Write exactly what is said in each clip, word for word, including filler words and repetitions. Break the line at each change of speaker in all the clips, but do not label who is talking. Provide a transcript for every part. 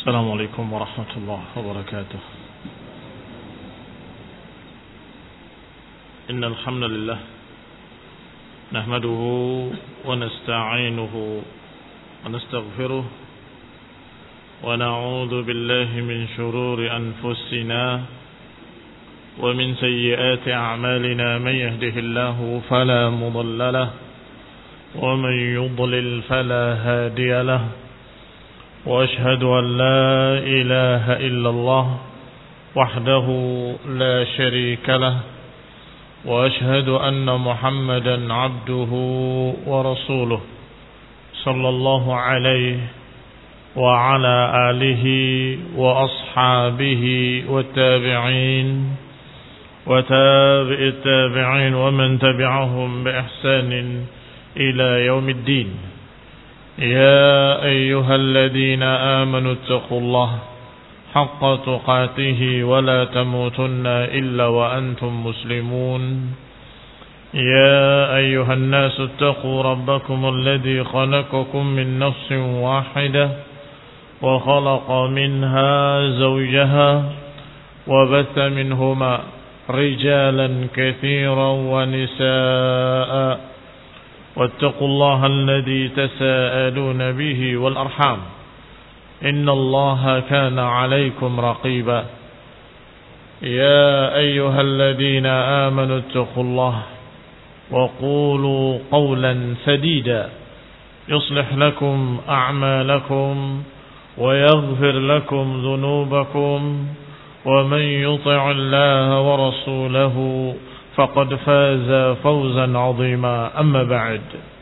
السلام عليكم ورحمة الله وبركاته. إن الحمد لله نحمده ونستعينه ونستغفره ونعوذ بالله من شرور أنفسنا ومن سيئات أعمالنا. من يهده الله فلا مضل له ومن يضلل فلا هادي له، وأشهد أن لا إله إلا الله وحده لا شريك له، وأشهد أن محمدا عبده ورسوله صلى الله عليه وعلى آله وأصحابه والتابعين وتابع التابعين ومن تبعهم بإحسان إلى يوم الدين. يا أيها الذين آمنوا اتقوا الله حق تقاته ولا تموتن إلا وأنتم مسلمون. يا أيها الناس اتقوا ربكم الذي خلقكم من نفس واحدة وخلق منها زوجها وبث منهما رجالا كثيرا ونساء، واتقوا الله الذي تساءلون به والأرحام إن الله كان عليكم رقيبا. يا أيها الذين آمنوا اتقوا الله وقولوا قولا سديدا يصلح لكم أعمالكم ويغفر لكم ذنوبكم، ومن يطع الله ورسوله فقد فاز فوزا عظيما. أما بعد،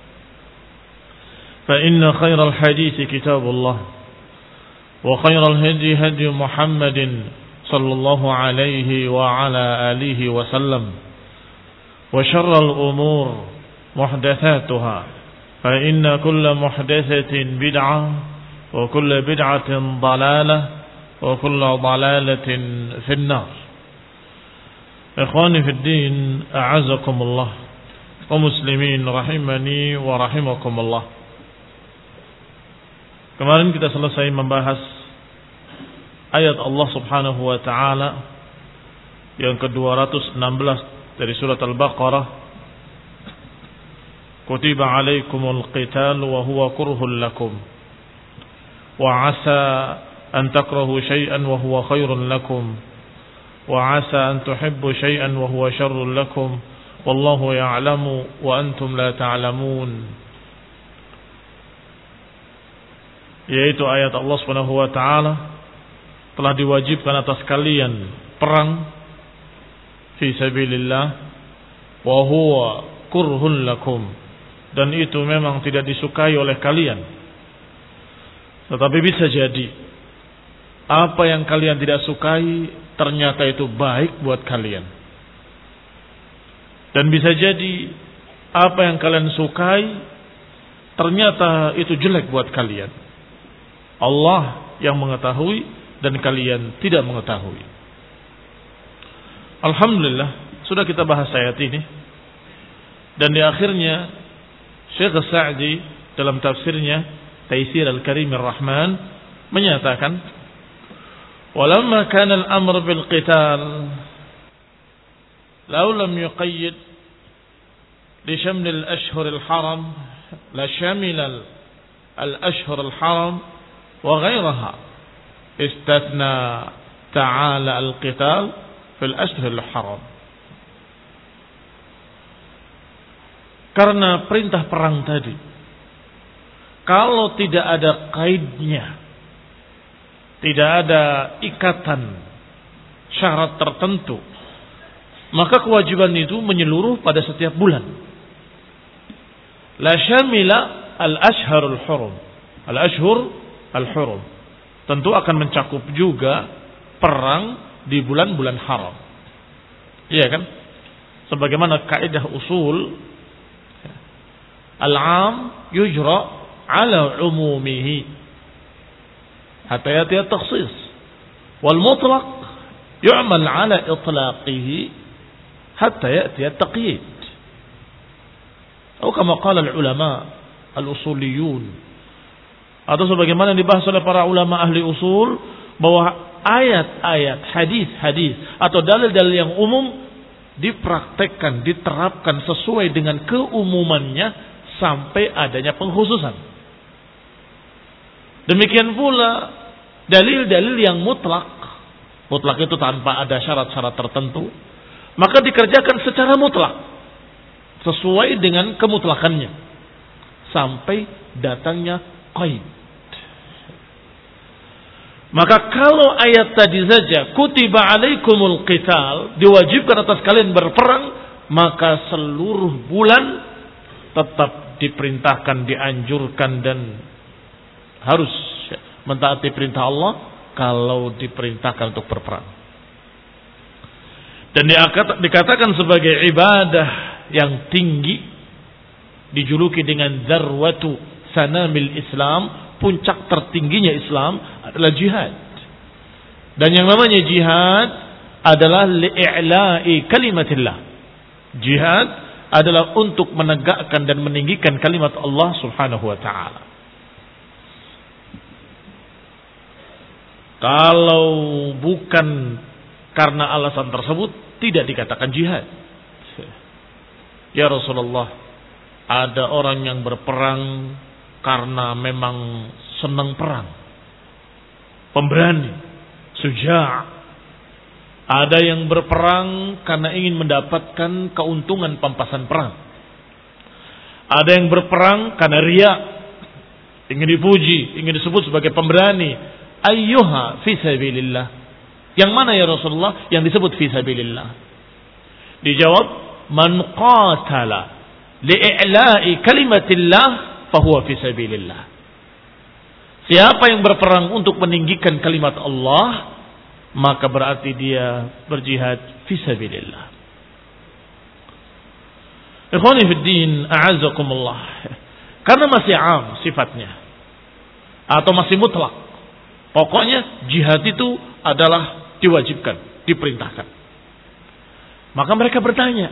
فإن خير الحديث كتاب الله، وخير الهدي هدي محمد صلى الله عليه وعلى آله وسلم، وشر الأمور محدثاتها، فإن كل محدثة بدعة وكل بدعة ضلالة وكل ضلالة في النار. Ikhwani fi din, a'azakumullah, wa muslimin rahimani wa rahimakumullah. Kemarin kita selesai membahas ayat Allah Subhanahu wa taala yang ke-dua ratus enam belas dari surat Al-Baqarah. Kutiba alaikumul qital wa huwa kurhul lakum wa 'asa an takrahu syai'an wa huwa khairun lakum وعسى أن تحبوا شيئا وهو شر لكم والله يعلم وأنتم لا تعلمون. Yaitu ayat Allah Subhanahu wa taala telah diwajibkan atas kalian perang fi sabilillah wa huwa kurhun lakum, dan itu memang tidak disukai oleh kalian. Tetapi bisa jadi apa yang kalian tidak sukai ternyata itu baik buat kalian. Dan bisa jadi apa yang kalian sukai ternyata itu jelek buat kalian. Allah yang mengetahui dan kalian tidak mengetahui. Alhamdulillah, sudah kita bahas ayat ini. Dan di akhirnya Syekh Sa'di dalam tafsirnya Taisir Al-Karim Ar-Rahman menyatakan, ولما كان الأمر بالقتال لو لم يقيد لشمل الأشهر الحرم لشمل الأشهر الحرم وغيرها، استثنى تعالى القتال في الأشهر الحرم. Karena perintah perang tadi, kalau tidak ada kaidnya, tidak ada ikatan syarat tertentu, maka kewajiban itu menyeluruh pada setiap bulan. La syamila al-ashharul hurum. Al-ashhur al-hurum tentu akan mencakup juga perang di bulan-bulan haram. Iya kan? Sebagaimana kaidah usul, al-'am yujra ala umumihi hatta yati at-takhsis, wal mutlaq yu'mal ala itlaqihi hatta yati at-taqyid. Atau kama qala al-ulama al-usuliyun, Atau sebagaimana dibahas oleh para ulama ahli usul, bahwa ayat-ayat, hadis-hadis atau dalil-dalil yang umum dipraktekkan, diterapkan sesuai dengan keumumannya sampai adanya pengkhususan. Demikian pula dalil-dalil yang mutlak, mutlak itu tanpa ada syarat-syarat tertentu, maka dikerjakan secara mutlak sesuai dengan kemutlakannya sampai datangnya qaid. Maka kalau ayat tadi saja kutiba alaikumul qital, diwajibkan atas kalian berperang, maka seluruh bulan tetap diperintahkan, dianjurkan dan harus mentaati perintah Allah kalau diperintahkan untuk berperang. Dan dikatakan sebagai ibadah yang tinggi, dijuluki dengan zarwatu sanamil Islam, puncak tertingginya Islam adalah jihad. Dan yang namanya jihad adalah li'i'la'i kalimatillah. Jihad adalah untuk menegakkan dan meninggikan kalimat Allah Subhanahu wa taala. Kalau bukan karena alasan tersebut tidak dikatakan jihad. Ya Rasulullah, ada orang yang berperang karena memang senang perang, pemberani, suja'. Ada yang berperang karena ingin mendapatkan keuntungan pampasan perang. Ada yang berperang karena riya, ingin dipuji, ingin disebut sebagai pemberani. Ayyuha fi sabilillah. Yang mana ya Rasulullah yang disebut fi sabilillah? Dijawab, man qatala li'i'la'i kalimatillah fahuwa fi sabilillah. Siapa yang berperang untuk meninggikan kalimat Allah, maka berarti dia berjihad fi sabilillah. Ikhwani fid din, a'azzakumullah. Karena masih am sifatnya atau masih mutlak, pokoknya jihad itu adalah diwajibkan, diperintahkan. Maka mereka bertanya,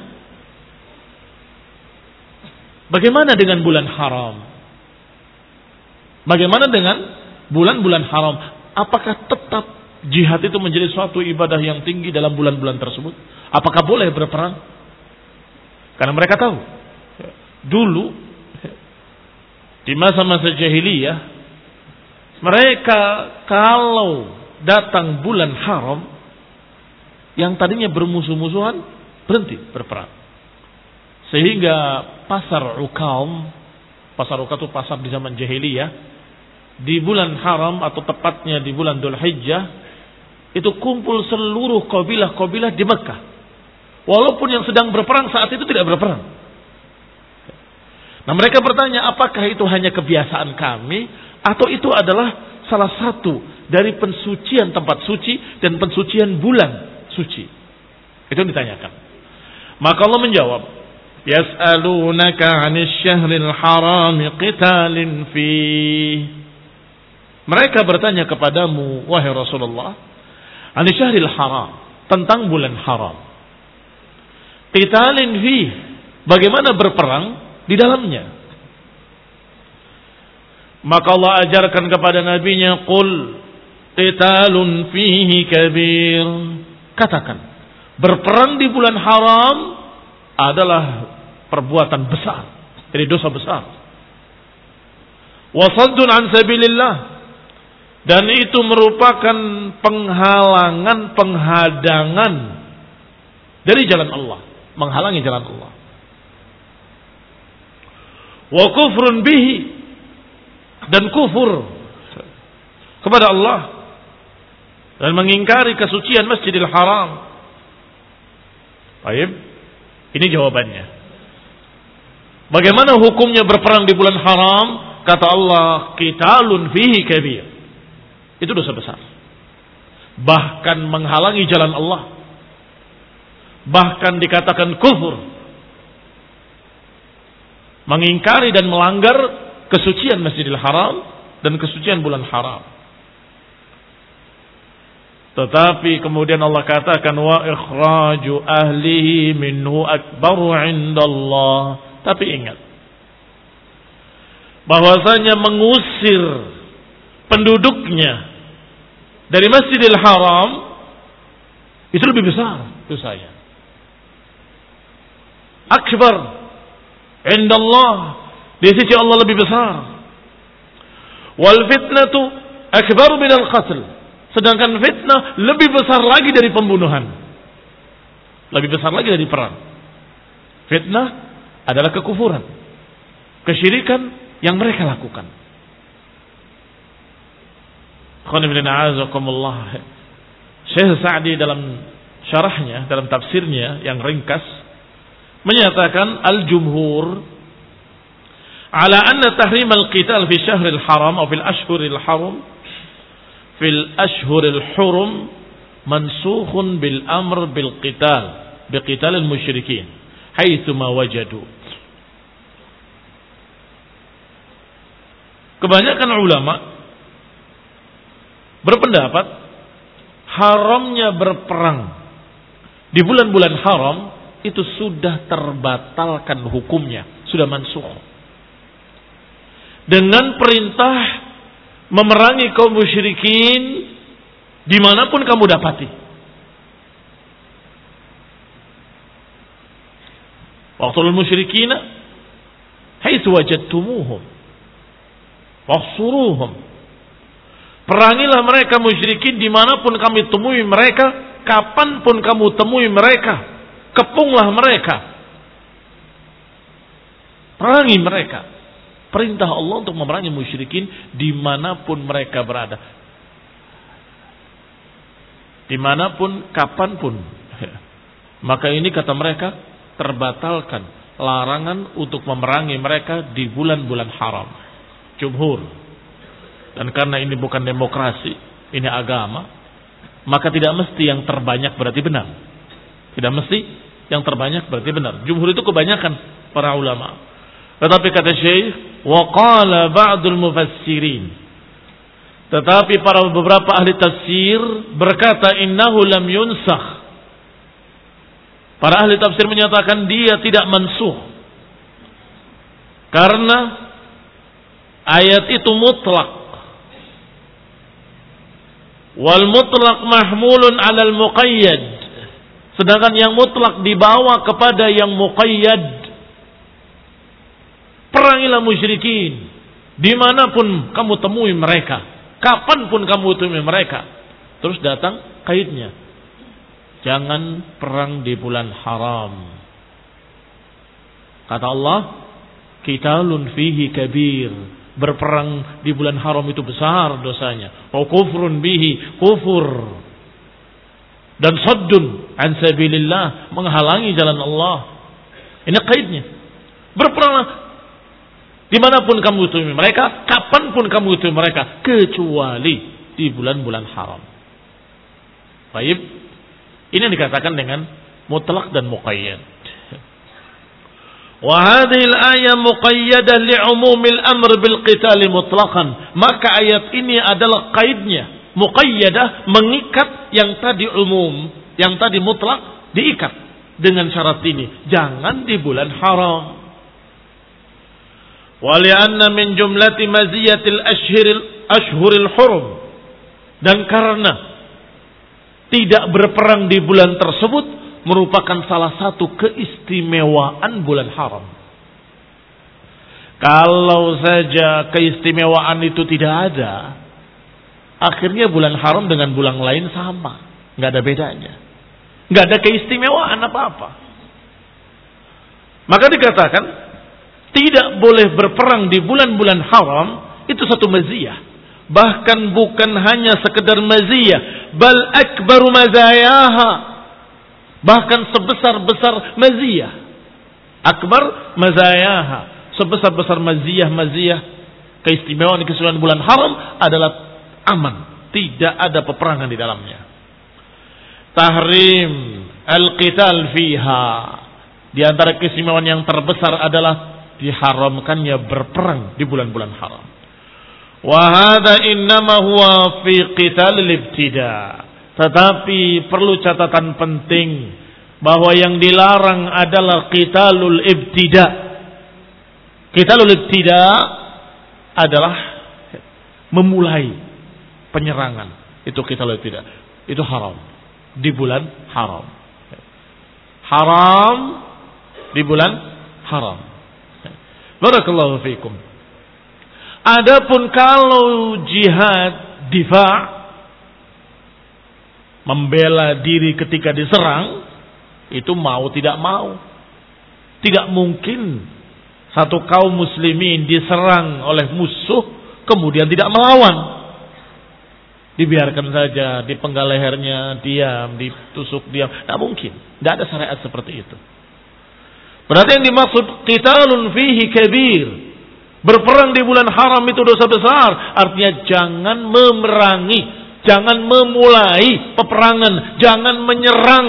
bagaimana dengan bulan haram? Bagaimana dengan bulan-bulan haram? Apakah tetap jihad itu menjadi suatu ibadah yang tinggi dalam bulan-bulan tersebut? Apakah boleh berperang? Karena mereka tahu, dulu di masa-masa jahiliyah, mereka kalau datang bulan haram, yang tadinya bermusuh-musuhan berhenti berperang. Sehingga pasar Uqam, pasar Uqam itu pasar di zaman jahiliyah, di bulan haram atau tepatnya di bulan Dzulhijjah, itu kumpul seluruh kabilah-kabilah di Mekah. Walaupun yang sedang berperang saat itu tidak berperang. Nah, mereka bertanya, apakah itu hanya kebiasaan kami atau itu adalah salah satu dari pensucian tempat suci dan pensucian bulan suci? Itu yang ditanyakan. Maka Allah menjawab, yas'alunaka 'anil syahril haram qitalin fi. Mereka bertanya kepadamu, wahai Rasulullah, 'anil syahril haram, tentang bulan haram. Qitalin fi, bagaimana berperang di dalamnya? Maka Allah ajarkan kepada nabinya, qul qitalun fihi kabir. Katakan, berperang di bulan haram adalah perbuatan besar, jadi dosa besar. Wa saddun an sabilillah, dan itu merupakan penghalangan, penghadangan dari jalan Allah, menghalangi jalan Allah. Wa kufrun bihi, dan kufur kepada Allah dan mengingkari kesucian Masjidil Haram. Baik, ini jawabannya. Bagaimana hukumnya berperang di bulan haram? Kata Allah, qitalun fihi kabir. Itu dosa besar. Bahkan menghalangi jalan Allah. Bahkan dikatakan kufur. Mengingkari dan melanggar kesucian Masjidil Haram dan kesucian bulan haram. Tetapi kemudian Allah katakan, wa ikhraju ahlihi minhu akbaru indallah. Tapi ingat, bahwasanya mengusir penduduknya dari Masjidil Haram itu lebih besar dosanya. Akbar indallah, di sisi Allah lebih besar. Wal fitnatu akbar minal qatl, sedangkan fitnah lebih besar lagi dari pembunuhan, lebih besar lagi dari perang. Fitnah adalah kekufuran, kesyirikan yang mereka lakukan. Syekh Sa'di dalam syarahnya, dalam tafsirnya yang ringkas menyatakan al-jumhur ala anna tahrim al-qital fi syahril haram atau fil ashhuril haram fil ashhuril hurum mansukhun bil amr bil qital bi qitalil musyrikin haitsu ma wajadu. Kebanyakan ulama berpendapat haramnya berperang di bulan-bulan haram itu sudah terbatalkan hukumnya, sudah mansukh. Dengan perintah memerangi kaum musyrikin dimanapun kamu dapati. Waqtul musyrikina haitsu wajadtumuhum wahsuruhum. Perangilah mereka musyrikin dimanapun kami temui mereka, kapanpun kamu temui mereka. Kepunglah mereka, perangi mereka. Perintah Allah untuk memerangi musyrikin dimanapun mereka berada, dimanapun, kapanpun. Maka ini kata mereka terbatalkan larangan untuk memerangi mereka di bulan-bulan haram. Jumhur. Dan karena ini bukan demokrasi, ini agama, maka tidak mesti yang terbanyak berarti benar. Tidak mesti yang terbanyak berarti benar. Jumhur itu kebanyakan para ulama. Tetapi kata Syekh, wa qala ba'dul mufassirin, tetapi para beberapa ahli tafsir berkata innahu lam yunsakh. Para ahli tafsir menyatakan dia tidak mansukh. Karena ayat itu mutlak. Wal mutlaq mahmulun 'alal muqayyad. Sedangkan yang mutlak dibawa kepada yang muqayyad. Perangilah musyrikin dimanapun kamu temui mereka, kapanpun kamu temui mereka. Terus datang kaidnya, jangan perang di bulan haram. Kata Allah, qitalun fihi kabir, berperang di bulan haram itu besar dosanya. Wa kufrun bihi, kufur. Dan saddun an sabilillah, menghalangi jalan Allah. Ini kaidnya. Berperanglah dimanapun kamu temui mereka, kapanpun kamu temui mereka, kecuali di bulan-bulan haram. Baik, ini yang dikatakan dengan mutlak dan muqayyad. Wa hadhihi al-ayah muqayyadah li'umumil amr bil qitali mutlaqan. Maka ayat ini adalah kaidnya, muqayyadah, mengikat yang tadi umum, yang tadi mutlak diikat dengan syarat ini, jangan di bulan haram. Wa li'anna min jumlati maziyatil ashhuril ashhuril hurum, dan karena tidak berperang di bulan tersebut merupakan salah satu keistimewaan bulan haram. Kalau saja keistimewaan itu tidak ada, akhirnya bulan haram dengan bulan lain sama, nggak ada bedanya, nggak ada keistimewaan apa-apa. Maka dikatakan tidak boleh berperang di bulan-bulan haram itu satu maziyah, bahkan bukan hanya sekedar maziyah, bal akbaru mazayaha, bahkan sebesar-besar maziyah. Akbar mazayaha, sebesar-besar maziyah-maziyah keistimewaan-keistimewaan bulan haram adalah aman, tidak ada peperangan di dalamnya. Tahrim al-qital fiha, di antara keistimewaan yang terbesar adalah diharamkannya berperang di bulan-bulan haram. Wa hadza innama huwa fi qital al-ibtida. Tetapi perlu catatan penting bahwa yang dilarang adalah qitalul ibtida. Qitalul ibtida adalah memulai penyerangan. Itu kita lihat tidak. Itu haram. Di bulan haram. Haram di bulan haram. Barakallahu fiikum. Adapun kalau jihad difa', membela diri ketika diserang, itu mau tidak mau. Tidak mungkin satu kaum muslimin diserang oleh musuh kemudian tidak melawan. Dibiarkan saja, dipenggal lehernya, diam, ditusuk diam. Tidak mungkin. Tidak ada syariat seperti itu. Berarti yang dimaksud qitalun fihi kabir. Berperang di bulan haram itu dosa besar. Artinya jangan memerangi, jangan memulai peperangan, jangan menyerang.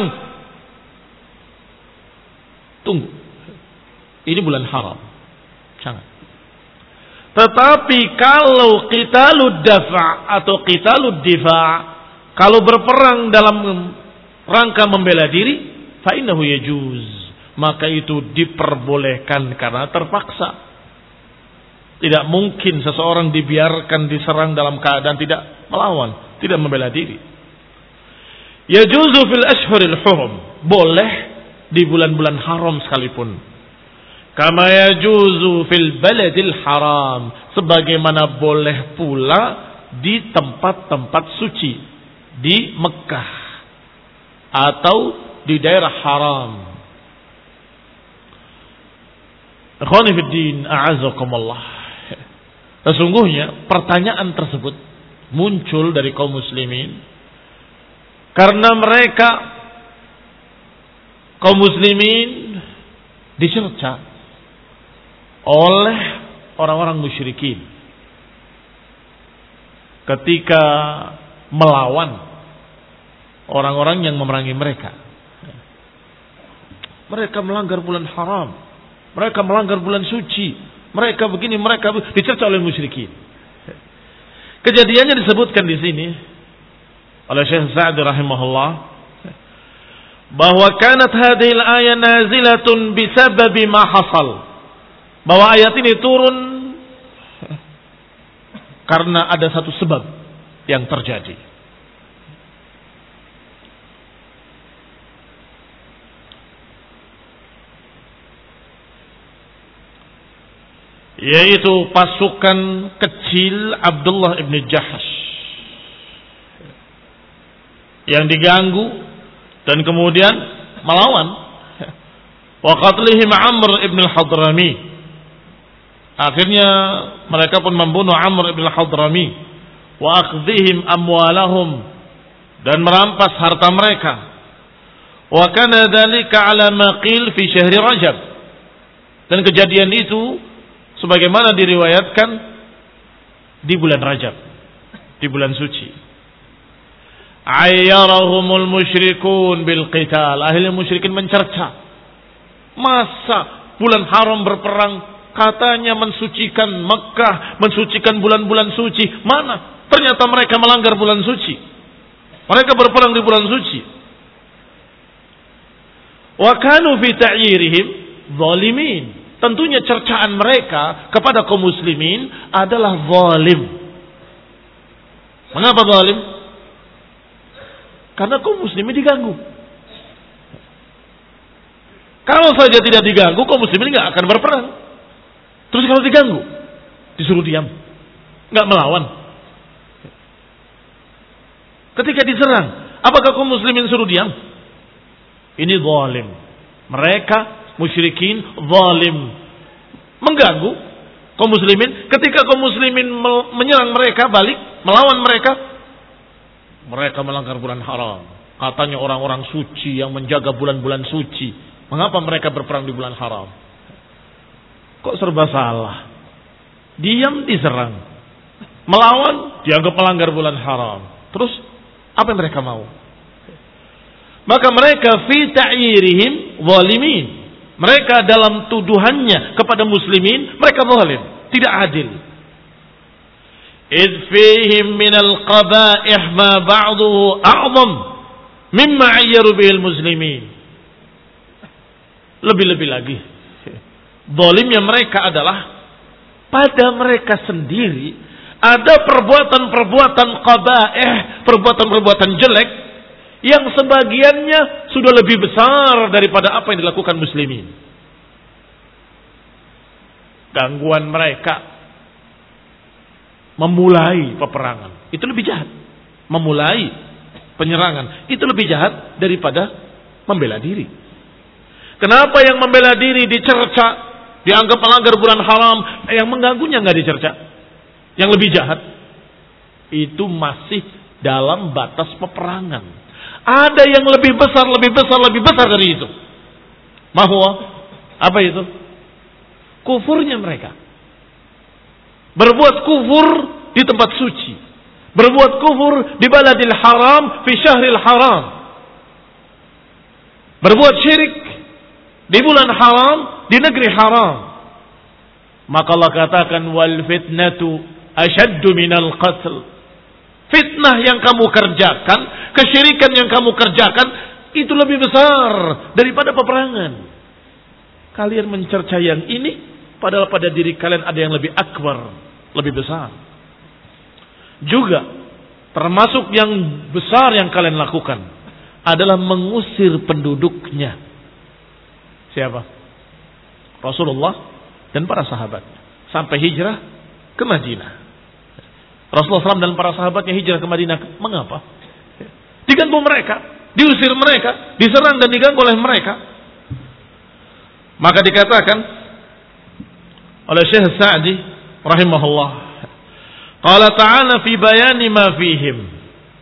Tunggu. Ini bulan haram. Jangan. Tetapi kalau qitalud dafa' atau qitalud difa', kalau berperang dalam rangka membela diri, fa innahu yajuz, maka itu diperbolehkan karena terpaksa. Tidak mungkin seseorang dibiarkan diserang dalam keadaan tidak melawan, tidak membela diri. Yajuzu fil ashhuril hurum, boleh di bulan-bulan haram sekalipun. Kama yajuzu fil baladil haram, sebagaimana boleh pula di tempat-tempat suci, di Mekah atau di daerah haram. Ikhwani fid din, a'azakumullah. Sesungguhnya pertanyaan tersebut muncul dari kaum muslimin karena mereka kaum muslimin dicerca oleh orang-orang musyrikin ketika melawan orang-orang yang memerangi mereka. Mereka melanggar bulan haram, mereka melanggar bulan suci, mereka begini, mereka dicerca oleh musyrikin. Kejadiannya disebutkan di sini oleh Syekh Sa'di rahimahullah bahwa kanat hadhil ayat nazilatun bisababi ma hasal, bahwa ayat ini turun karena ada satu sebab yang terjadi. Yaitu pasukan kecil Abdullah ibn Jahash yang diganggu dan kemudian melawan. Wa qatlihim Amr ibn al-Hadrami, akhirnya mereka pun membunuh Amr ibn al-Hadrami. Wa akhdhihim amwalahum, dan merampas harta mereka. Wa kana dzalika ala ma qil fi syahri Rajab, dan kejadian itu sebagaimana diriwayatkan di bulan Rajab, di bulan suci. Ayyarahumul musyrikun bil qital, ahli musyrikin mencerca. Masa bulan haram berperang, katanya mensucikan Mekah, mensucikan bulan-bulan suci. Mana? Ternyata mereka melanggar bulan suci. Mereka berperang di bulan suci. Wa kanu fi ta'yirihim zalimin. Tentunya cercaan mereka kepada kaum muslimin adalah zalim. Mengapa zalim? Karena kaum muslimin diganggu. Kalau saja tidak diganggu, kaum muslimin nggak akan berperang. Terus kalau diganggu, disuruh diam, nggak melawan. Ketika diserang, apakah kaum muslimin suruh diam? Ini zalim. Mereka musyrikin zalim, mengganggu kaum muslimin. Ketika kaum muslimin menyerang mereka balik, melawan mereka, mereka melanggar bulan haram. Katanya orang-orang suci yang menjaga bulan-bulan suci, mengapa mereka berperang di bulan haram? Kok serba salah? Diam diserang, melawan dianggap melanggar bulan haram. Terus apa yang mereka mau? Maka mereka fi ta'yirihim zalimin. Mereka dalam tuduhannya kepada muslimin, mereka zalim, tidak adil. Idh fihim minal qaba'ih ma ba'duhu a'zam mimma ayyaru bihil muslimin. Lebih-lebih lagi, zalimnya mereka adalah pada mereka sendiri ada perbuatan-perbuatan qabaih, perbuatan-perbuatan jelek yang sebagiannya sudah lebih besar daripada apa yang dilakukan muslimin. Gangguan mereka memulai peperangan, itu lebih jahat. Memulai penyerangan, itu lebih jahat daripada membela diri. Kenapa yang membela diri dicerca, dianggap melanggar bulan haram, yang mengganggunya nggak dicerca? Yang lebih jahat itu masih dalam batas peperangan. Ada yang lebih besar, lebih besar, lebih besar dari itu. Mahwa apa itu? Kufurnya mereka. Berbuat kufur di tempat suci, berbuat kufur di baladil haram, fi syahril haram. Berbuat syirik di bulan haram, di negeri haram. Maka Allah katakan wal fitnatu asyaddu minal qatl. Fitnah yang kamu kerjakan, kesyirikan yang kamu kerjakan itu lebih besar daripada peperangan. Kalian mencerca yang ini, padahal pada diri kalian ada yang lebih akbar, lebih besar. Juga termasuk yang besar yang kalian lakukan adalah mengusir penduduknya. Siapa? Rasulullah dan para sahabatnya sampai hijrah ke Madinah. Rasulullah shallallahu alaihi wasallam dan para sahabatnya hijrah ke Madinah. Mengapa? Diganggu mereka, diusir mereka, diserang dan diganggu oleh mereka. Maka dikatakan oleh Syekh Sa'di rahimahullah, qala ta'ala fi bayani ma fihim.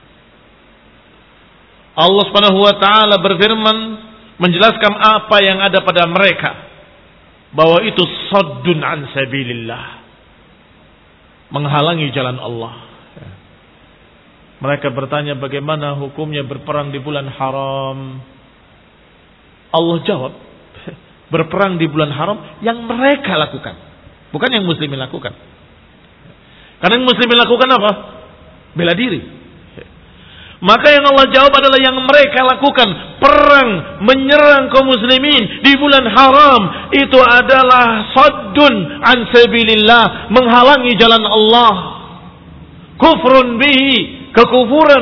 Allah Subhanahu wa taala berfirman menjelaskan apa yang ada pada mereka, bahwa itu saddun an sabilillah, menghalangi jalan Allah. Mereka bertanya bagaimana hukumnya berperang di bulan haram. Allah jawab, berperang di bulan haram yang mereka lakukan, bukan yang muslimin lakukan. Karena yang muslimin lakukan apa? Bela diri. Maka yang Allah jawab adalah yang mereka lakukan, perang menyerang kaum muslimin di bulan haram, itu adalah saddun an sabilillah, menghalangi jalan Allah. Kufrun bihi, kekufuran.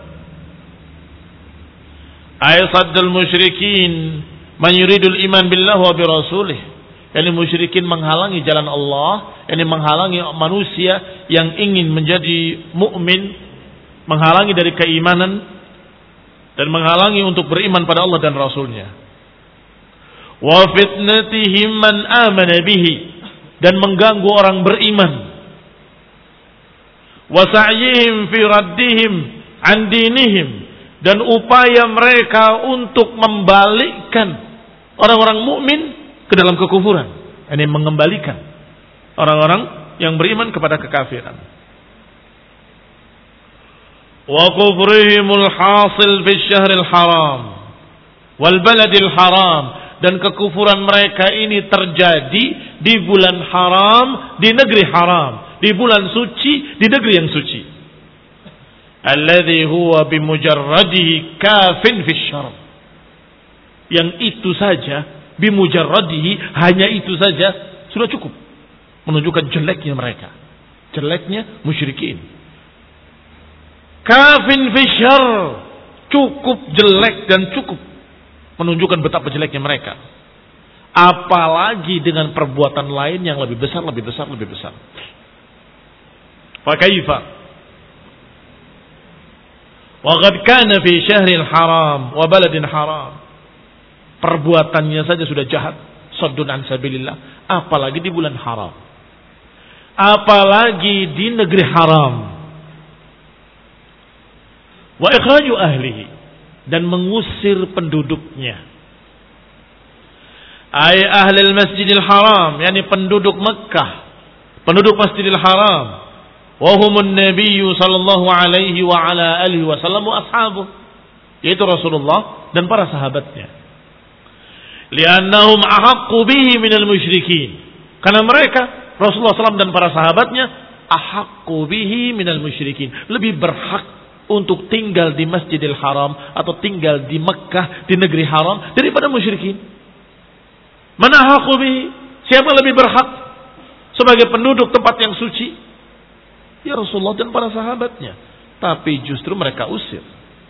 Ay saddul musyrikin man yuridul iman billah wa bi rasulih. Yani musyrikin menghalangi jalan Allah, yani menghalangi manusia yang ingin menjadi mukmin, menghalangi dari keimanan dan menghalangi untuk beriman pada Allah dan Rasulnya. Wa fitnatihim man amana bihi, dan mengganggu orang beriman. Wa sa'yihim fi raddihim an dinihim, dan upaya mereka untuk membalikkan orang-orang mukmin ke dalam kekufuran, ini mengembalikan orang-orang yang beriman kepada kekafiran. Wa kufrihimul hasil fi syahril haram wal baladil haram, dan kekufuran mereka ini terjadi di bulan haram, di negeri haram, di bulan suci, di negeri yang suci. Alladhi huwa bimujarradihi kafin fi syarr, yang itu saja, bimujarradihi, hanya itu saja sudah cukup menunjukkan jeleknya mereka, jeleknya musyrikin. Kafin fi syarr, cukup jelek dan cukup menunjukkan betapa jeleknya mereka. Apalagi dengan perbuatan lain yang lebih besar, lebih besar, lebih besar. Fa kaifa wa qad kana fi syahril haram wa baladin haram. Perbuatannya saja sudah jahat, saddun an sabilillah, apalagi di bulan haram, apalagi di negeri haram. Wa ikhraju ahlihi, dan mengusir penduduknya. Ay ahlil masjidil haram, yakni penduduk Mekah, penduduk Masjidil Haram. Wa humun nabiyyu sallallahu alaihi wa ala alihi wasallam wa ashabuh, yaitu Rasulullah dan para sahabatnya. Liannahum ahaqqu bihi minal musyrikin, karena mereka Rasulullah sallallahu alaihi wasallam dan para sahabatnya ahaqqu bihi minal musyrikin, lebih berhak untuk tinggal di Masjidil Haram atau tinggal di Mekah, di negeri haram, daripada musyrikin. Mana haqqu bihi? Siapa lebih berhak sebagai penduduk tempat yang suci? ya Rasulullah dan para sahabatnya. Tapi justru mereka usir.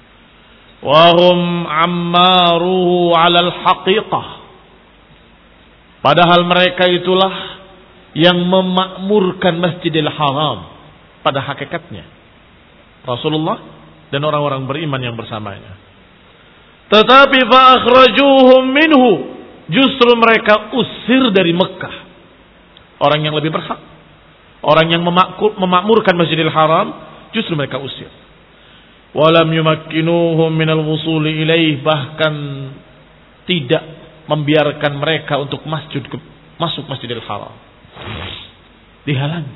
Wahum ammaruhu alal haqiqah. Padahal mereka itulah yang memakmurkan Masjidil Haram pada hakikatnya. Rasulullah dan orang-orang beriman yang bersamanya. Tetapi fa'akhrajuhum minhu. Justru mereka usir dari Mekah. Orang yang lebih berhak. Orang yang memakmurkan Masjidil Haram. Justru mereka usir. Walam yumakkinuhum minal wusuli ilaih. Bahkan tidak membiarkan mereka untuk masjid, masuk Masjidil Haram. Dihalangi.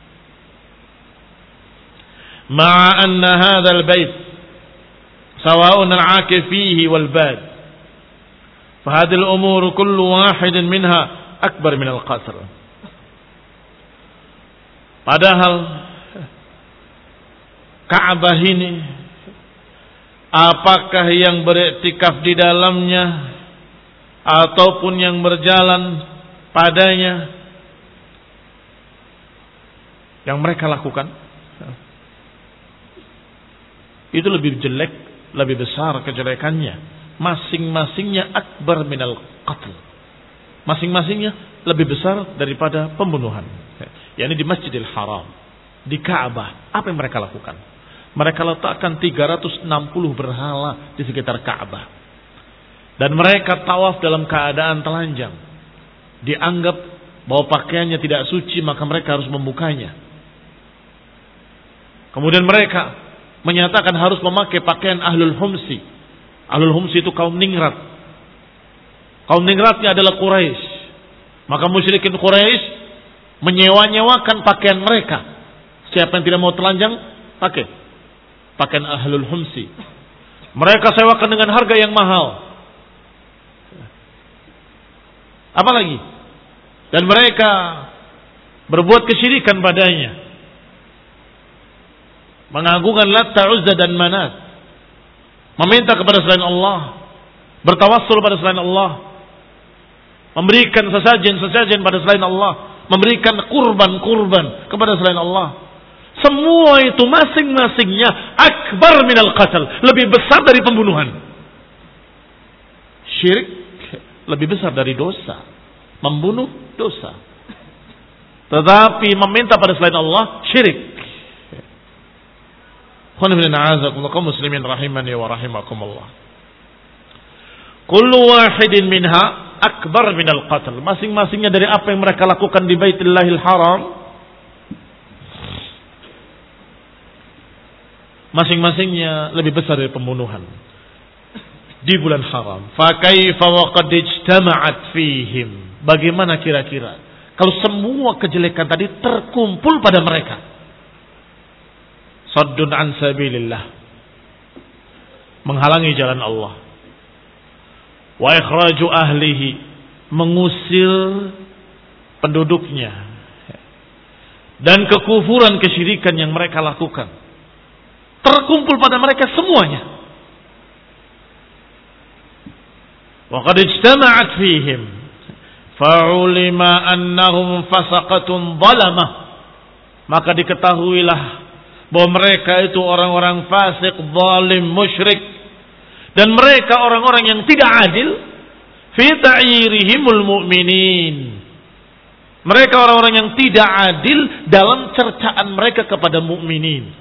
Ma'a anna hadzal bait sawa'un al-'akif fihi wal bad. Fa hadhihi al-umur kullu wahidin minha akbar min al-qasr. Padahal Ka'bah ini, apakah yang beriktikaf di dalamnya ataupun yang berjalan padanya, yang mereka lakukan itu lebih jelek, lebih besar kejelekannya. Masing-masingnya akbar minal qatl. Masing-masingnya lebih besar daripada pembunuhan. yakni di Masjidil Haram, di Ka'bah. Apa yang mereka lakukan? Mereka letakkan tiga ratus enam puluh berhala di sekitar Ka'bah. Dan mereka tawaf dalam keadaan telanjang. Dianggap bahwa pakaiannya tidak suci, maka mereka harus membukanya. Kemudian mereka menyatakan harus memakai pakaian Ahlul Humsi. Ahlul Humsi itu kaum ningrat. Kaum ningratnya adalah Quraisy. Maka musyrikin Quraisy menyewa-nyewakan pakaian mereka. Siapa yang tidak mau telanjang, pakai pakaian Ahlul Humsi. Mereka sewakan dengan harga yang mahal. Apalagi? Dan mereka berbuat kesyirikan padanya. Mengagungkan Latta, Uzza dan Manat. Meminta kepada selain Allah. Bertawassul pada selain Allah. Memberikan sesajen-sesajen pada selain Allah. Memberikan kurban-kurban kepada selain Allah. Semua itu masing-masingnya akbar minal qatl. Lebih besar dari pembunuhan. Syirik lebih besar dari dosa. Membunuh dosa. Tetapi meminta pada selain Allah syirik. Kaum muslimin rahimani wa rahimakumullah. Kullu wahidin minha akbar minal qatl. Masing-masingnya dari apa yang mereka lakukan di Baitillahil Haram, masing-masingnya lebih besar dari pembunuhan di bulan haram. Fa kaifa wa qad ijtama'at fihim. Bagaimana kira-kira kalau semua kejelekan tadi terkumpul pada mereka? Saddun an sabilillah, menghalangi jalan Allah. Wa ikhraju ahlihi, mengusir penduduknya. Dan kekufuran kesyirikan yang mereka lakukan terkumpul pada mereka semuanya. Wa qad ijtama'at fihim fa'ulima annahum fasaqatun zalamah. Maka diketahuilah bahwa mereka itu orang-orang fasik, zalim, musyrik, dan mereka orang-orang yang tidak adil fi ta'yirihimul mu'minin. Mereka orang-orang yang tidak adil dalam cercaan mereka kepada mukminin.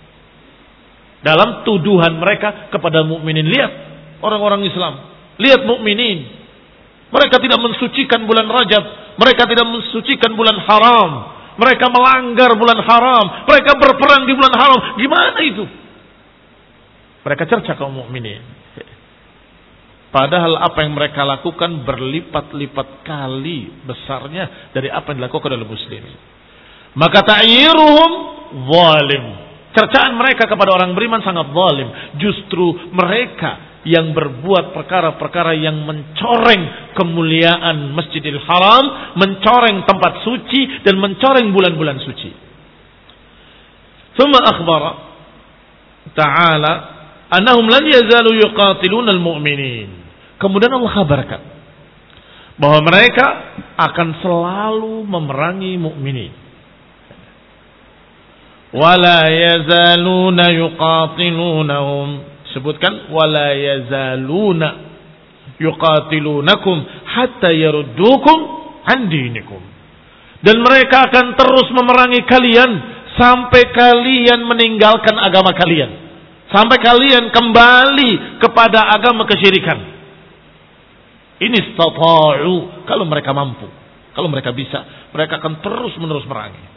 Dalam tuduhan mereka kepada mukminin. Lihat orang-orang Islam, lihat mukminin. Mereka tidak mensucikan bulan Rajab, mereka tidak mensucikan bulan haram. Mereka melanggar bulan haram, mereka berperang di bulan haram. Gimana itu? Mereka cerca kaum mukminin. Padahal apa yang mereka lakukan berlipat-lipat kali besarnya dari apa yang dilakukan oleh muslimin. Maka ta'yiruhum zalim. Cercaan mereka kepada orang beriman sangat zalim. Justru mereka yang berbuat perkara-perkara yang mencoreng kemuliaan Masjidil Haram, mencoreng tempat suci dan mencoreng bulan-bulan suci. Tsumma akhbara ta'ala annahum lan yazalu yuqatiluna al-mu'minin. Kemudian Allah kabarkan bahwa mereka akan selalu memerangi mukminin. Wala yazaluna yuqatilunahum. Sebutkan wala yazaluna yuqatilunakum hatta yaruddukum an dinikum. Dan mereka akan terus memerangi kalian sampai kalian meninggalkan agama kalian. Sampai kalian kembali kepada agama kesyirikan. Ini istata'u, kalau mereka mampu, kalau mereka bisa, mereka akan terus menerus merangi.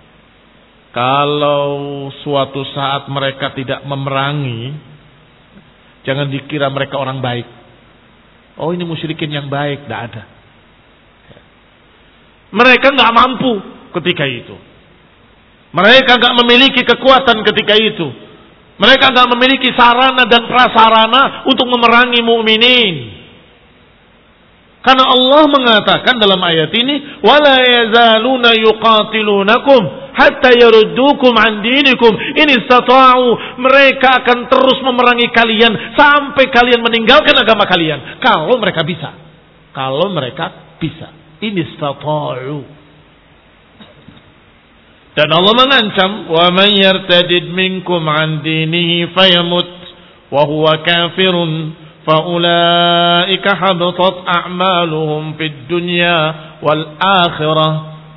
Kalau suatu saat mereka tidak memerangi, jangan dikira mereka orang baik. Oh, ini musyrikin yang baik, tidak ada. Mereka nggak mampu ketika itu. Mereka nggak memiliki kekuatan ketika itu. Mereka nggak memiliki sarana dan prasarana untuk memerangi mukminin. Karena Allah mengatakan dalam ayat ini, wala yazaluna yuqatilunakum hatta yaruddukum an dinikum in istata'u. Mereka akan terus memerangi kalian sampai kalian meninggalkan agama kalian. Kalau mereka bisa. Kalau mereka bisa. In istata'u. Dan Allah mengancam, wa man yartadid minkum an dinihi fayamut wa huwa kafirun faulaika habitat a'maluhum fid dunya wal akhirah.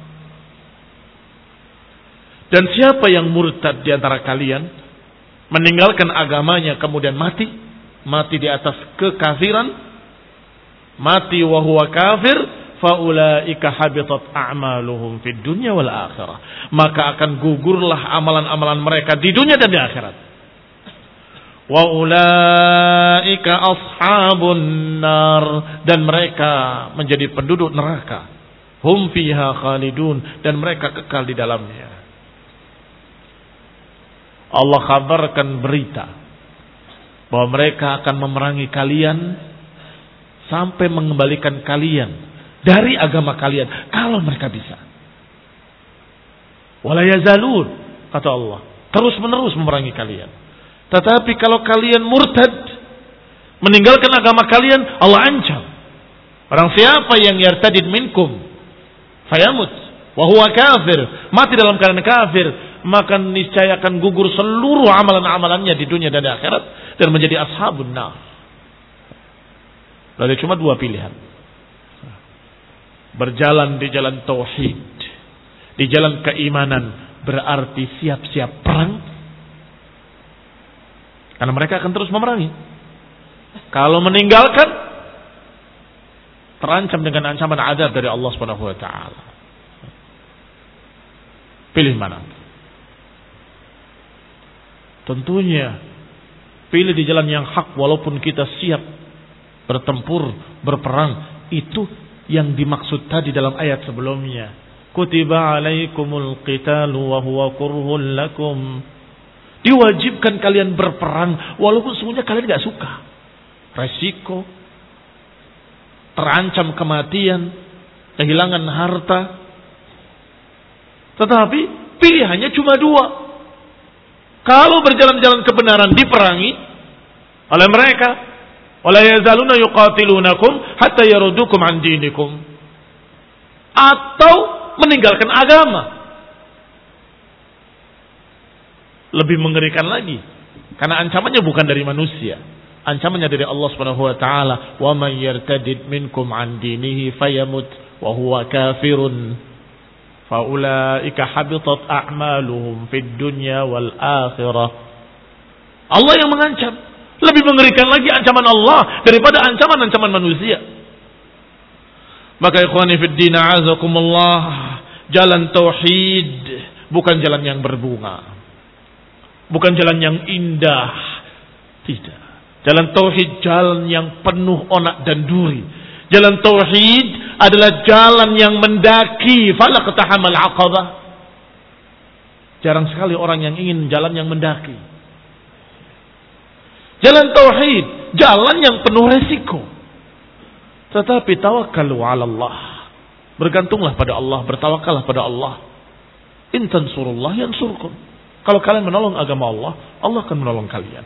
Dan siapa yang murtad di antara kalian, meninggalkan agamanya kemudian mati, mati di atas kekafiran, mati wa huwa kafir, faulaika habitat a'maluhum fid dunya wal akhirah. Maka akan gugurlah amalan-amalan mereka di dunia dan di akhirat. Wa ulaika ashabun nar, dan mereka menjadi penduduk neraka. Hum fiha khalidun, dan mereka kekal di dalamnya. Allah kabarkan berita bahwa mereka akan memerangi kalian sampai mengembalikan kalian dari agama kalian kalau mereka bisa. Wala yazalun, kata Allah, terus menerus memerangi kalian. Tetapi kalau kalian murtad, meninggalkan agama kalian, Allah ancam. Orang siapa yang yartadid minkum fayamut wa huwa kafir, mati dalam keadaan kafir, maka niscaya akan gugur seluruh amalan-amalannya di dunia dan di akhirat dan menjadi ashabun nar. Lalu cuma dua pilihan. Berjalan di jalan tauhid, di jalan keimanan, berarti siap-siap perang. Karena mereka akan terus memerangi. Kalau meninggalkan, terancam dengan ancaman azab dari Allah Subhanahu wa taala. Pilih mana? Tentunya pilih di jalan yang hak walaupun kita siap bertempur, berperang. Itu yang dimaksud tadi dalam ayat sebelumnya. Kutiba alaikumul qitalu wa huwa kurhun lakum. Diwajibkan kalian berperang walaupun sesungguhnya kalian gak suka. Resiko, terancam kematian, kehilangan harta. Tetapi pilihannya cuma dua. Kalau berjalan-jalan kebenaran diperangi oleh mereka, wala yazaluna yuqatilunakum hatta yaruddukum an dinikum, atau meninggalkan agama. Lebih mengerikan lagi, karena ancamannya bukan dari manusia, ancamannya dari Allah Subhanahu wa taala. Wa may yartadid minkum an dinihi fayamut wa huwa kafirun faulaika habitat a'maluhum fid dunya wal akhirah. Allah yang mengancam. Lebih mengerikan lagi ancaman Allah daripada ancaman-ancaman manusia. Maka ikhwani fid din a'azakumullah, jalan tauhid bukan jalan yang berbunga, bukan jalan yang indah. Tidak. Jalan tauhid jalan yang penuh onak dan duri. Jalan tauhid adalah jalan yang mendaki falaq tahamal aqabah. Jarang sekali orang yang ingin jalan yang mendaki. Jalan tauhid jalan yang penuh resiko. Tetapi tawakkalu 'ala Allah. Bergantunglah pada Allah, bertawakallah pada Allah. In tansurullah yansurkum. Kalau kalian menolong agama Allah, Allah akan menolong kalian.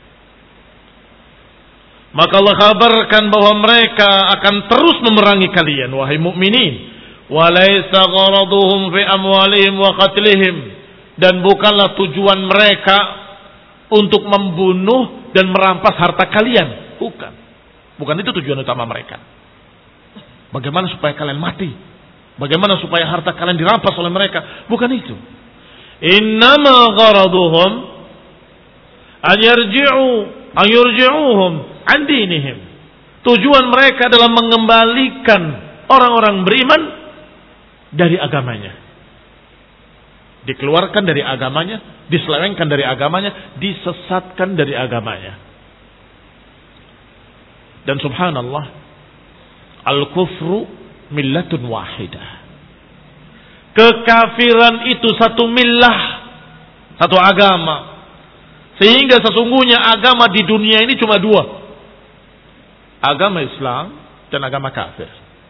Maka Allah kabarkan bahwa mereka akan terus memerangi kalian, wahai mukminin. Walaysa gharaduhum fi amwalihim wa qatlihim. dan bukanlah tujuan mereka untuk membunuh dan merampas harta kalian. Bukan. Bukan itu tujuan utama mereka. Bagaimana supaya kalian mati? Bagaimana supaya harta kalian dirampas oleh mereka? Bukan itu. Innama gharaduhum an yarji'u an yurji'uhum an dinihim. Tujuan mereka adalah mengembalikan orang-orang beriman dari agamanya. Dikeluarkan dari agamanya, diselewengkan dari agamanya, disesatkan dari agamanya. Dan subhanallah, al-kufru millatun wahidah. Kekafiran itu satu millah, satu agama. Sehingga sesungguhnya agama di dunia ini cuma dua. Agama Islam dan agama kafir.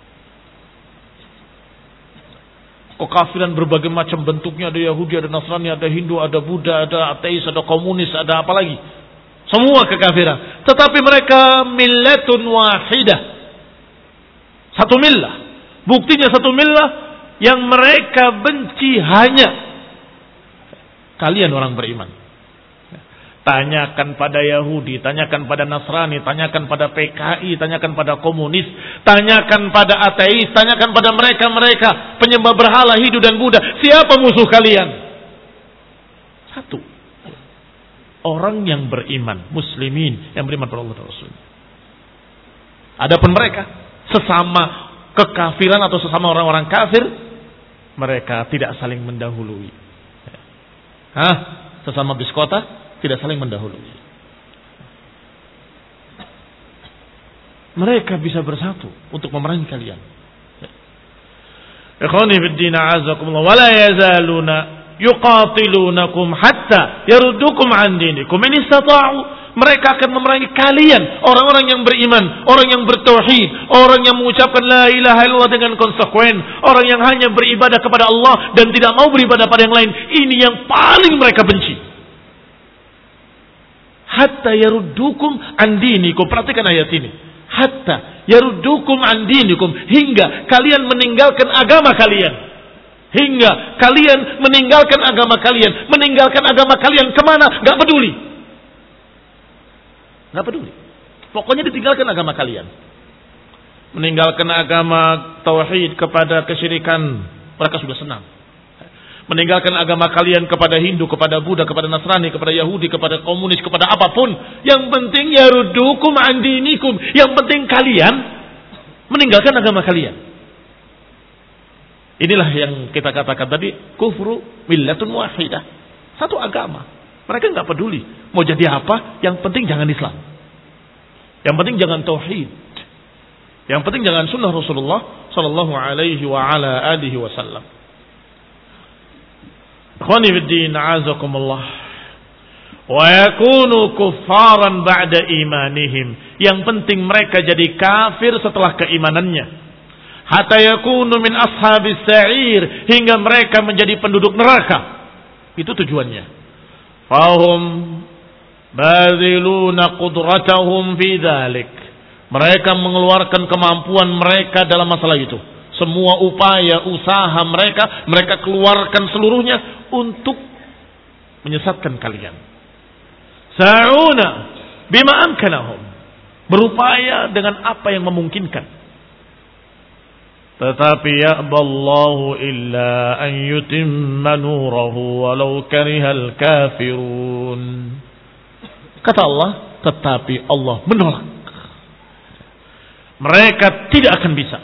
Kekafiran berbagai macam bentuknya, ada Yahudi, ada Nasrani, ada Hindu, ada Buddha, ada ateis, ada komunis, ada apa lagi. Semua kekafiran. Tetapi mereka millatun wahidah. Satu millah. Buktinya satu millah yang mereka benci hanya kalian orang beriman. Tanyakan pada Yahudi, tanyakan pada Nasrani, tanyakan pada P K I, tanyakan pada komunis, tanyakan pada ateis, tanyakan pada mereka-mereka penyembah berhala Hindu dan Buddha. Siapa musuh kalian? Satu. Orang yang beriman, muslimin yang beriman pada Allah dan Rasul. Adapun mereka sesama kekafiran atau sesama orang-orang kafir, mereka tidak saling mendahului. Hah? Sesama biskota tidak saling mendahului. Mereka bisa bersatu untuk memerangi kalian. Ikhwani fid din a'azakumullah wa la yazaluna yuqatilunakum hatta yaruddukum an dinikum in istata'u. Mereka akan memerangi kalian, orang-orang yang beriman, orang yang bertauhid, orang yang mengucapkan la ilaha illallah dengan konsekuen, orang yang hanya beribadah kepada Allah dan tidak mau beribadah pada yang lain. Ini yang paling mereka benci. Hatta yaruddukum an dinikum. Perhatikan ayat ini. Hatta yaruddukum an dinikum, hingga kalian meninggalkan agama kalian. Hingga kalian meninggalkan agama kalian. Meninggalkan agama kalian kemana? Gak peduli. Gak peduli. Pokoknya ditinggalkan agama kalian. Meninggalkan agama tauhid kepada kesyirikan, mereka sudah senang. Meninggalkan agama kalian kepada Hindu, kepada Buddha, kepada Nasrani, kepada Yahudi, kepada komunis, kepada apapun. Yang penting yaruddukum an dinikum. Yang penting kalian meninggalkan agama kalian. Inilah yang kita katakan tadi, kufru millatun wahidah. Satu agama. Mereka nggak peduli mau jadi apa, yang penting jangan Islam. Yang penting jangan tauhid. Yang penting jangan sunnah Rasulullah sallallahu alaihi wa ala alihi wasallam. Ikhwani fid din, a'azakumullah. Wa yakunu kuffaran ba'da imanihim. Yang penting mereka jadi kafir setelah keimanannya. Hatta yakunu min ashabis sa'ir, hingga mereka menjadi penduduk neraka. Itu tujuannya. Fahum baziluna qudratahum fi dzalik. Mereka mengeluarkan kemampuan mereka dalam masalah itu. Semua upaya usaha mereka, mereka keluarkan seluruhnya untuk menyesatkan kalian. Sa'una bima amkanahum. Berupaya dengan apa yang memungkinkan. Tetapi ya'ballahu illa an yutimma nurahu walau karihal kafirun. Kata Allah, tetapi Allah menolak. Mereka tidak akan bisa.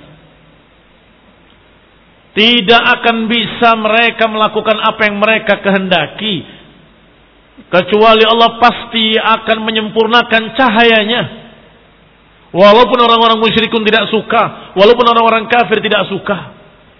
Tidak akan bisa mereka melakukan apa yang mereka kehendaki. Kecuali Allah pasti akan menyempurnakan cahayanya. Walaupun orang-orang musyrikun tidak suka, walaupun orang-orang kafir tidak suka.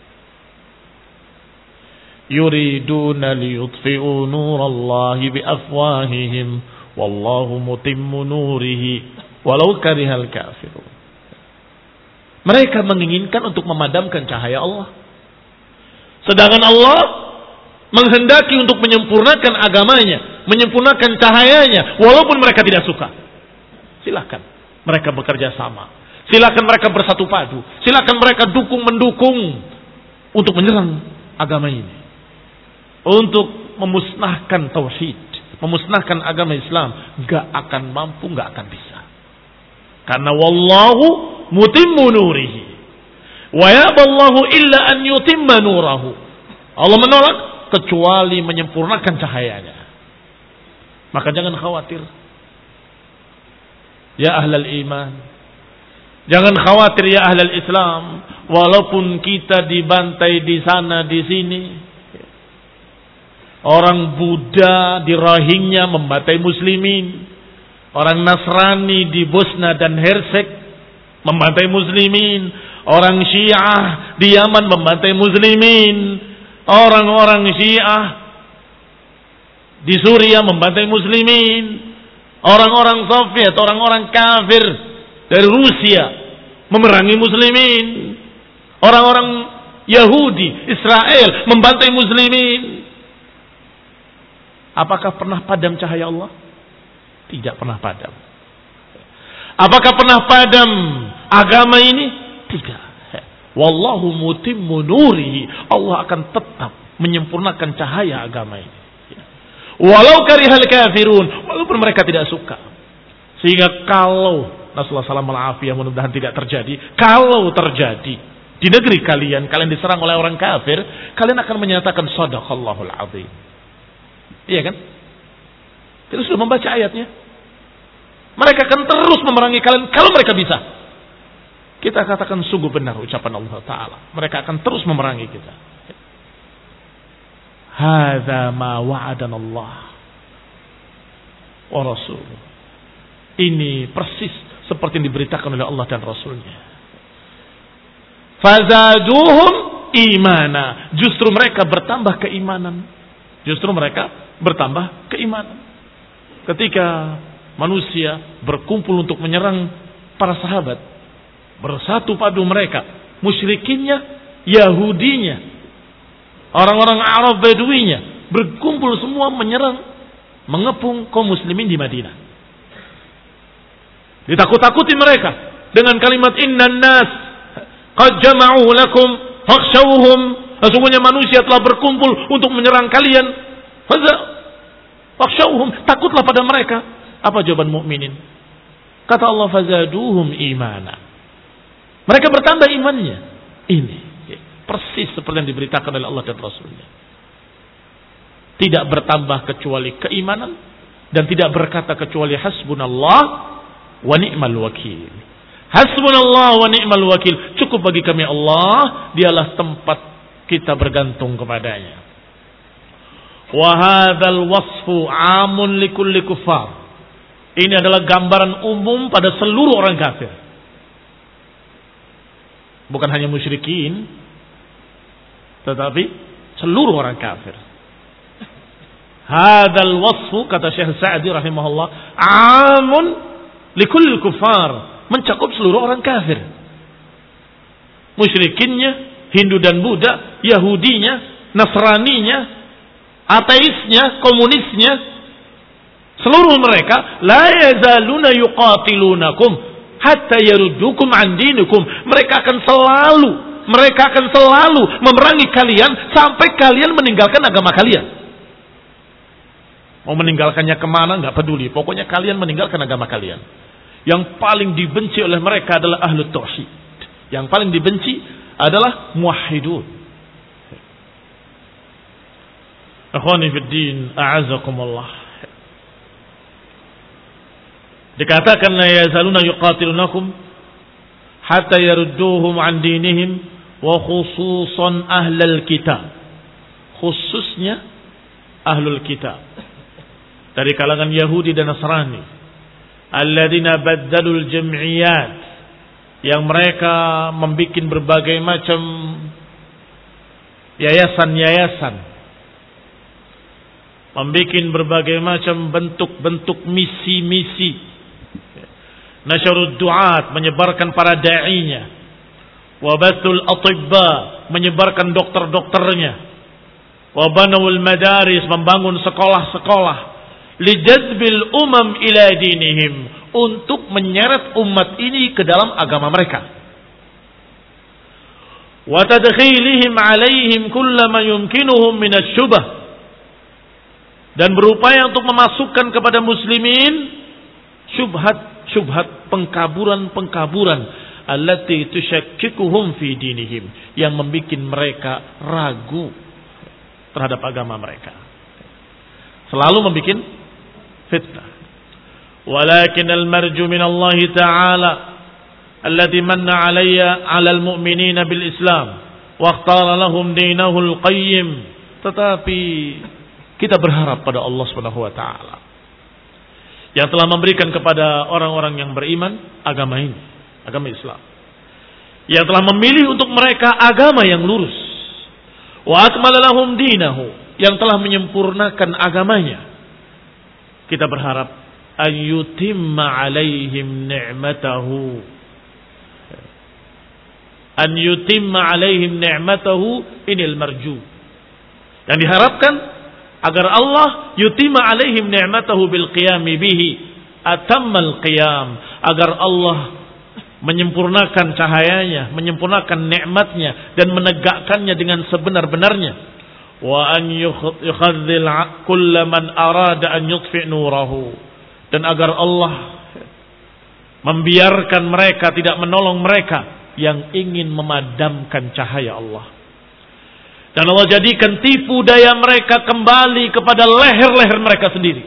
Yuriduna liyutfi'u nurallahi biafwahihim wallahu mutimmu nurihi walau karihal kafirun. Mereka menginginkan untuk memadamkan cahaya Allah. Sedangkan Allah menghendaki untuk menyempurnakan agamanya, menyempurnakan cahayanya walaupun mereka tidak suka. Silakan mereka bekerja sama. Silakan mereka bersatu padu. Silakan mereka dukung mendukung untuk menyerang agama ini. Untuk memusnahkan tauhid, memusnahkan agama Islam, gak akan mampu, gak akan bisa. Karena wallahu mutimmu nurihi wa ya'ballahu illa an yutimma nurahu. Allah menolak kecuali menyempurnakan cahayanya. Maka jangan khawatir, ya ahlal iman, jangan khawatir ya ahlal Islam, walaupun kita dibantai di sana di sini. Orang Buddha di Rohingya membantai muslimin. Orang Nasrani di Bosnia dan Hersek membantai muslimin. Orang Syiah di Yaman membantai muslimin. Orang-orang Syiah di Suriah membantai muslimin. Orang-orang Soviet, orang-orang kafir dari Rusia memerangi muslimin. Orang-orang Yahudi, Israel membantai muslimin. Apakah pernah padam cahaya Allah? Tidak pernah padam. Apakah pernah padam agama ini? Tidak. Wallahu mutimmu nurihi. Allah akan tetap menyempurnakan cahaya agama ini. Walau karihal kafirun, walaupun mereka tidak suka. Sehingga kalau Rasulullah sallallahu alaihi wasallam mudah-mudahan tidak terjadi, kalau terjadi di negeri kalian, kalian diserang oleh orang kafir, kalian akan menyatakan shadaqallahul azim. Iya kan? Kita sudah membaca ayatnya. Mereka akan terus memerangi kalian kalau mereka bisa. Kita katakan sungguh benar ucapan Allah Ta'ala. Mereka akan terus memerangi kita. Hadza ma wa'adana Allah wa rasuluh. Ini persis seperti yang diberitakan oleh Allah dan Rasulnya. Fazaduhum imana. Justru mereka bertambah keimanan. Justru mereka bertambah keimanan. Ketika manusia berkumpul untuk menyerang para sahabat, bersatu padu mereka, musyrikinnya, Yahudinya, orang-orang Arab Baduinya, berkumpul semua menyerang, mengepung kaum muslimin di Madinah. Ditakut-takuti mereka dengan kalimat innan nas qad jama'u lakum fakhshawhum. Sesungguhnya manusia telah berkumpul untuk menyerang kalian. Fakhshawhum, takutlah pada mereka. Apa jawaban mukminin? Kata Allah, fazaduhum imana. Mereka bertambah imannya. Ini persis seperti yang diberitakan oleh Allah dan Rasulnya. Tidak bertambah kecuali keimanan, dan tidak berkata kecuali hasbunallah wa ni'mal wakil. Hasbunallah wa ni'mal wakil. Cukup bagi kami Allah, dialah tempat kita bergantung kepadanya. Wa hadzal wasfu 'amun likulli kuffar. Ini adalah gambaran umum pada seluruh orang kafir. Bukan hanya musyrikin, tetapi seluruh orang kafir. Hadzal wasfu, kata Syekh Sa'di rahimahullah, 'amun likulli kuffar, mencakup seluruh orang kafir. Musyrikinnya, Hindu dan Buddha, Yahudinya, Nasraninya, ateisnya, komunisnya, seluruh mereka la yazaluna yuqatilunakum hatta yaruddukum an dinikum. Mereka akan selalu, mereka akan selalu memerangi kalian sampai kalian meninggalkan agama kalian. Mau meninggalkannya kemana nggak peduli, pokoknya kalian meninggalkan agama kalian. Yang paling dibenci oleh mereka adalah ahlu tauhid. Yang paling dibenci adalah muwahhidun. Akhwani fid din, a'azakumullah. Dikatakan la yazaluna yuqatilunakum hatta yarudduhum an dinihim wa khususan ahlul kitab. Khususnya ahlul kitab. Dari kalangan Yahudi dan Nasrani. Alladzina baddalul jam'iyat, yang mereka membuat berbagai macam yayasan-yayasan, membuat berbagai macam bentuk-bentuk misi-misi. Nasyarud du'at, menyebarkan para da'inya. Wabatul atibba, menyebarkan dokter-dokternya. Wabanawul madaris, membangun sekolah-sekolah. Lijazbil umam ila dinihim, untuk menyeret umat ini ke dalam agama mereka. Wa tadkhilihim alaihim kullama yumkinuhum minasyubah, dan berupaya untuk memasukkan kepada muslimin syubhat-syubhat, pengkaburan-pengkaburan allati tusyakkikuhum fi dinihim, yang membuat mereka ragu terhadap agama mereka. Selalu membuat fitnah. Walakin al-marju min Allah Ta'ala alladhi manna 'alayya 'alal mu'minina bil Islam wa ikhtara lahum dinahul qayyim. Tetapi kita berharap pada Allah Subhanahu wa taala yang telah memberikan kepada orang-orang yang beriman agama ini, agama Islam. Yang telah memilih untuk mereka agama yang lurus. Wa akmala lahum dinahu, yang telah menyempurnakan agamanya. Kita berharap an yutimma alaihim ni'matahu. An yutimma alaihim ni'matahu, inil marju. Yang diharapkan agar Allah yutimma alaihim ni'matahu bil qiyami bihi atammal qiyam, agar Allah menyempurnakan cahayanya, menyempurnakan nikmatnya dan menegakkannya dengan sebenar-benarnya. Wa an yukhadzil kulla man arada an yutfi nurahu, dan agar Allah membiarkan mereka, tidak menolong mereka yang ingin memadamkan cahaya Allah. Dan Allah jadikan tipu daya mereka kembali kepada leher-leher mereka sendiri.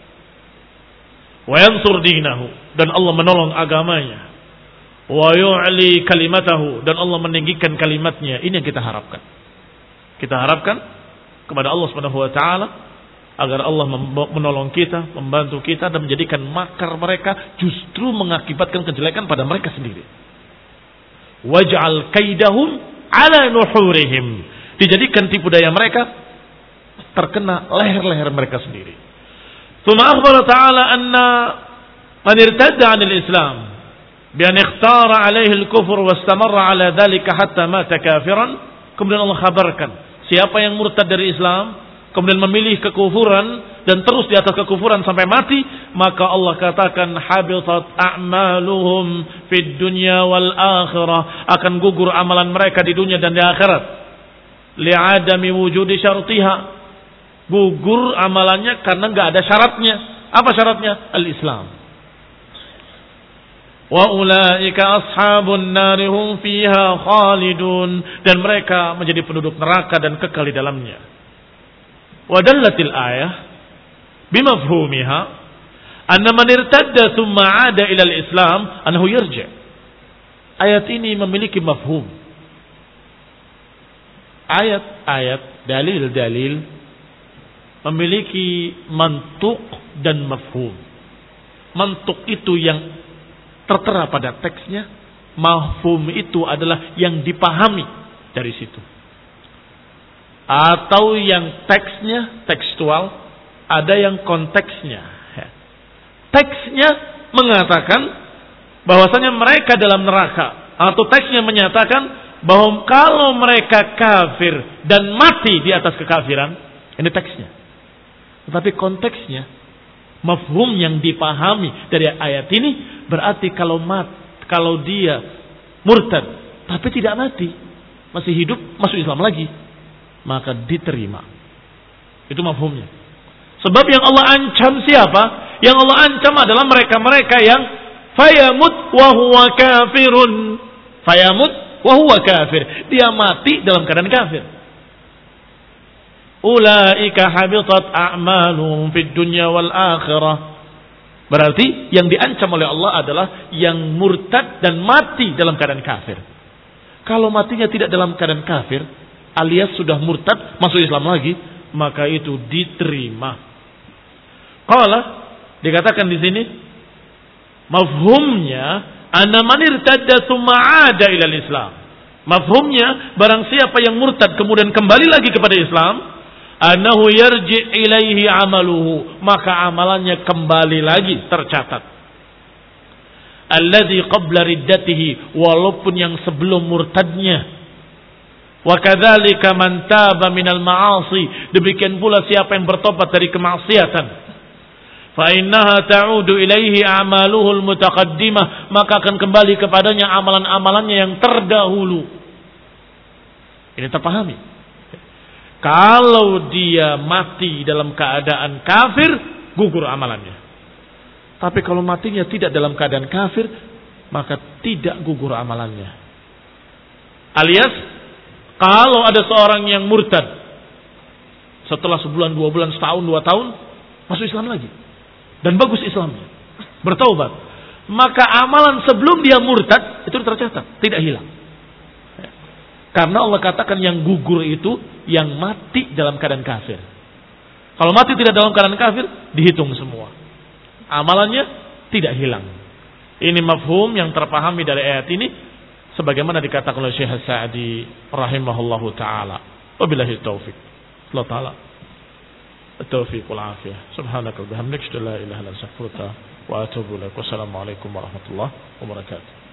Wa yansur dinahu, dan Allah menolong agamanya. Wa yu'li kalimatahu, dan Allah meninggikan kalimatnya. Ini yang kita harapkan. Kita harapkan kepada Allah Subhanahu wa taala agar Allah menolong kita, membantu kita, dan menjadikan makar mereka justru mengakibatkan kejelekan pada mereka sendiri. Waj'al kaidahum ala nuhurihim, dijadikan tipu daya mereka terkena leher-leher mereka sendiri. Tsumma akhbara ta'ala anna man irtadda 'anil Islam bi an ikhtara 'alaihi al-kufr wa istamarra 'ala dhalika hatta mata kafiran. Kemudian Allah kabarkan, siapa yang murtad dari Islam kemudian memilih kekufuran dan terus di atas kekufuran sampai mati, maka Allah katakan habitat a'maluhum fid dunya wal akhirah, akan gugur amalan mereka di dunia dan di akhirat. Li'adami wujudi syartiha, gugur amalannya karena enggak ada syaratnya. Apa syaratnya? Al-Islam. Wa ulaika ashabun nari hum fiha khalidun, dan mereka menjadi penduduk neraka dan kekal di dalamnya. Wa dallatil ayah bimafhumiha anna man irtadda thumma 'ada ila al-Islam annahu yarji'. Ayat ini memiliki mafhum. Ayat-ayat, dalil-dalil memiliki mantuk dan mafhum. Mantuk itu yang tertera pada teksnya, mafhum itu adalah yang dipahami dari situ. Atau yang teksnya tekstual, ada yang konteksnya. Teksnya mengatakan bahwasanya mereka dalam neraka, atau teksnya menyatakan bahwa kalau mereka kafir dan mati di atas kekafiran, ini teksnya. Tetapi konteksnya, mafhum yang dipahami dari ayat ini berarti kalau mat, kalau dia murtad tapi tidak mati, masih hidup, masuk Islam lagi, maka diterima. Itu mafhumnya. Sebab yang Allah ancam siapa? Yang Allah ancam adalah mereka-mereka yang fayamut wa huwa kafirun. Fayamut wahuwa kafir, dia mati dalam keadaan kafir. Ulaika habitat a'maluhum fid dunya wal akhirah. Berarti yang diancam oleh Allah adalah yang murtad dan mati dalam keadaan kafir. Kalau matinya tidak dalam keadaan kafir, alias sudah murtad, masuk Islam lagi, maka itu diterima. Qala, dikatakan di sini mafhumnya anna man irtadda tsumma 'ada ila al-Islam. Mafhumnya, barang siapa yang murtad kemudian kembali lagi kepada Islam, annahu yarji' ilaihi 'amaluhu, maka amalannya kembali lagi tercatat. Alladzi qabla riddatihi, walaupun yang sebelum murtadnya. Wa kadzalika man taba minal ma'asi, demikian pula siapa yang bertobat dari kemaksiatan. Fa innaha ta'udu ilaihi a'maluhul mutaqaddimah, maka akan kembali kepadanya amalan-amalannya yang terdahulu. Ini terpahami. Kalau dia mati dalam keadaan kafir, gugur amalannya. Tapi kalau matinya tidak dalam keadaan kafir, maka tidak gugur amalannya. Alias, kalau ada seorang yang murtad, setelah sebulan, dua bulan, setahun, dua tahun, masuk Islam lagi. Dan bagus Islamnya. Bertaubat. Maka amalan sebelum dia murtad, itu tercatat. Tidak hilang. Karena Allah katakan yang gugur itu, yang mati dalam keadaan kafir. Kalau mati tidak dalam keadaan kafir, dihitung semua. Amalannya tidak hilang. Ini mafhum yang terpahami dari ayat ini, sebagaimana dikatakan oleh Syekh Sa'di rahimahullahu ta'ala. Wabillahi taufiq. Allah ta'ala التوفيق والعافية سبحانك وبحمدك لا إله إلا أنت أستغفرك وأتوب إليك والسلام عليكم ورحمة الله وبركاته.